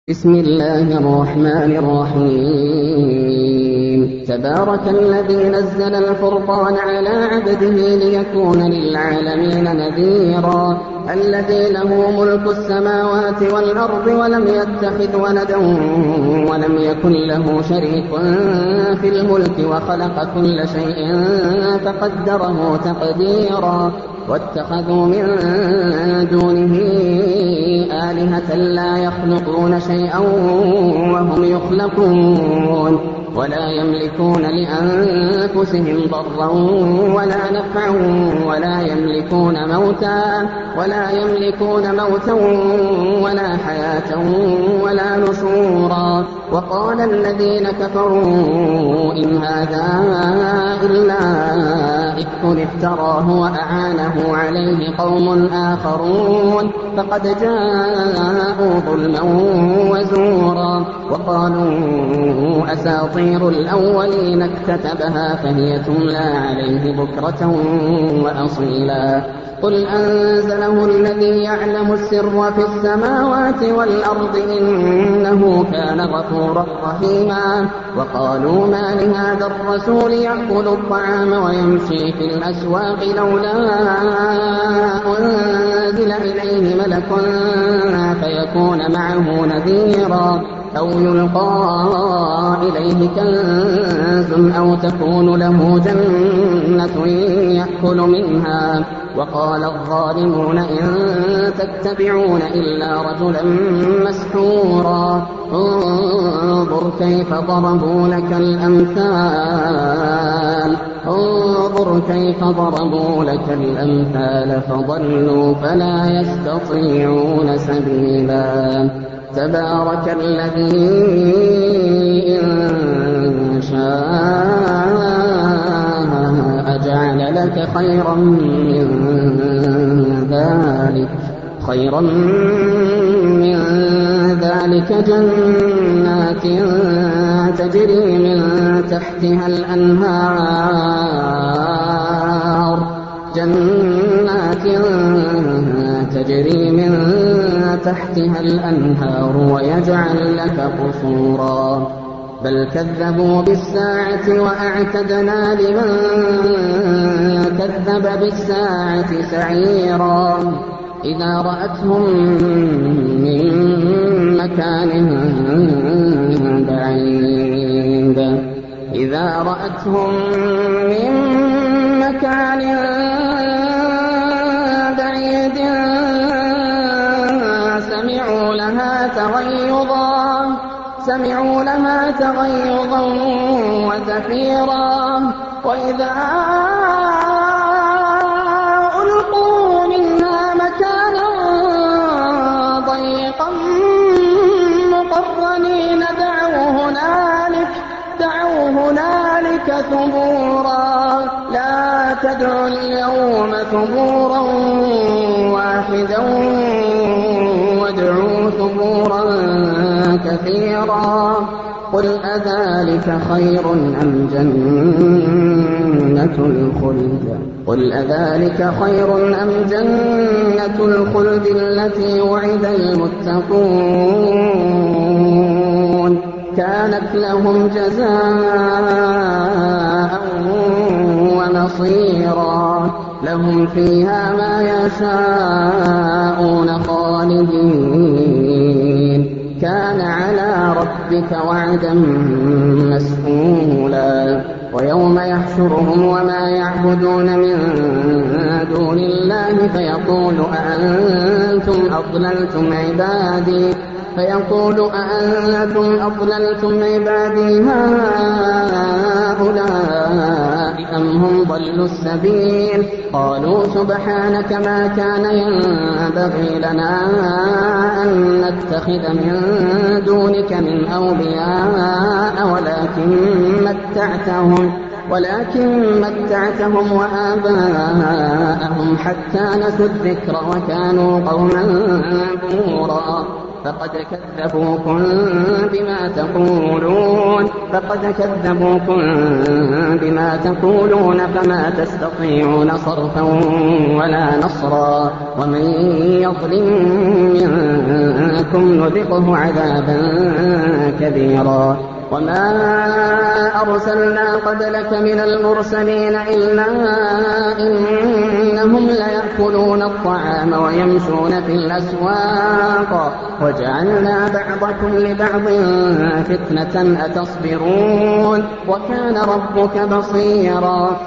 بسم الله الرحمن الرحيم. تبارك الذي نزل الفرقان على عبده ليكون للعالمين نذيرا. الذي له ملك السماوات والأرض ولم يتخذ ولدا ولم يكن له شريك في الملك وخلق كل شيء فقدره تقديرا. واتخذوا من دونه آلهة لا يخلقون شيئا وهم يخلقون ولا يملكون لأنفسهم ضرا ولا نفعا ولا يملكون موتا ولا حياة ولا نشورا. وقال الذين كفروا إن هذا إلا إفك افتراه وأعانه عليه قوم آخرون فقد جاءوا ظلما وزورا. وقالوا أساطير الأولين اكتتبها فهي تملى عليه بكرة وأصيلا. قل أنزله الذي يعلم السر في السماوات والأرض إنه كان غفورا رحيما. وقالوا ما لهذا الرسول يأكل الطعام ويمشي في الأسواق لولا أنزل إليه ملك فيكون معه نذيرا أو يلقى إليه كنز أو تكون له جنة يأكل منها. وقال الظالمون إن تتبعون إلا رجلا مسحورا. انظر كيف ضربوا لك الأمثال فضلوا فلا يستطيعون سبيلا. تبارك الذي إن شاء جعل لك خيرا من ذلك جنات تجري من تحتها الأنهار ويجعل لك قصورا. بل كذبوا بالساعة وأعتدنا لمن كذب بالساعة سعيرا. إذا رأتهم من مكان بعيد سمعوا لها تغيظا وزفيرا. وإذا ألقوا منها مكانا ضيقا مقرنين دعوا هنالك ثبورا. لا تدعوا اليوم ثبورا واحدا وادعوا ثبورا كثيرا. قل أذلك خير أم جنة الخلد التي وعد المتقون كانت لهم جزاء ومصيرا. لهم فيها ما يشاءون خالدين كان على ربك وعدا مسئولا. ويوم يحشرهم وما يعبدون من دون الله فيقول أأنتم أضللتم عبادي هؤلاء أم هم ضلوا السبيل. قالوا سبحانك ما كان ينبغي لنا أن نتخذ من دونك من أولياء ولكن متعتهم وآباءهم حتى نسوا الذكر وكانوا قوما بورا. فقد كذبوكم بما تقولون فما تستطيعون صرفا ولا نصرا ومن يظلم منكم نذقه عذابا كبيرا وما أرسلنا قبلك من المرسلين إلا إنهم ليأكلون الطعام ويمشون في الأسواق وجعلنا بعضكم لبعض فتنة أتصبرون وكان ربك بصيرا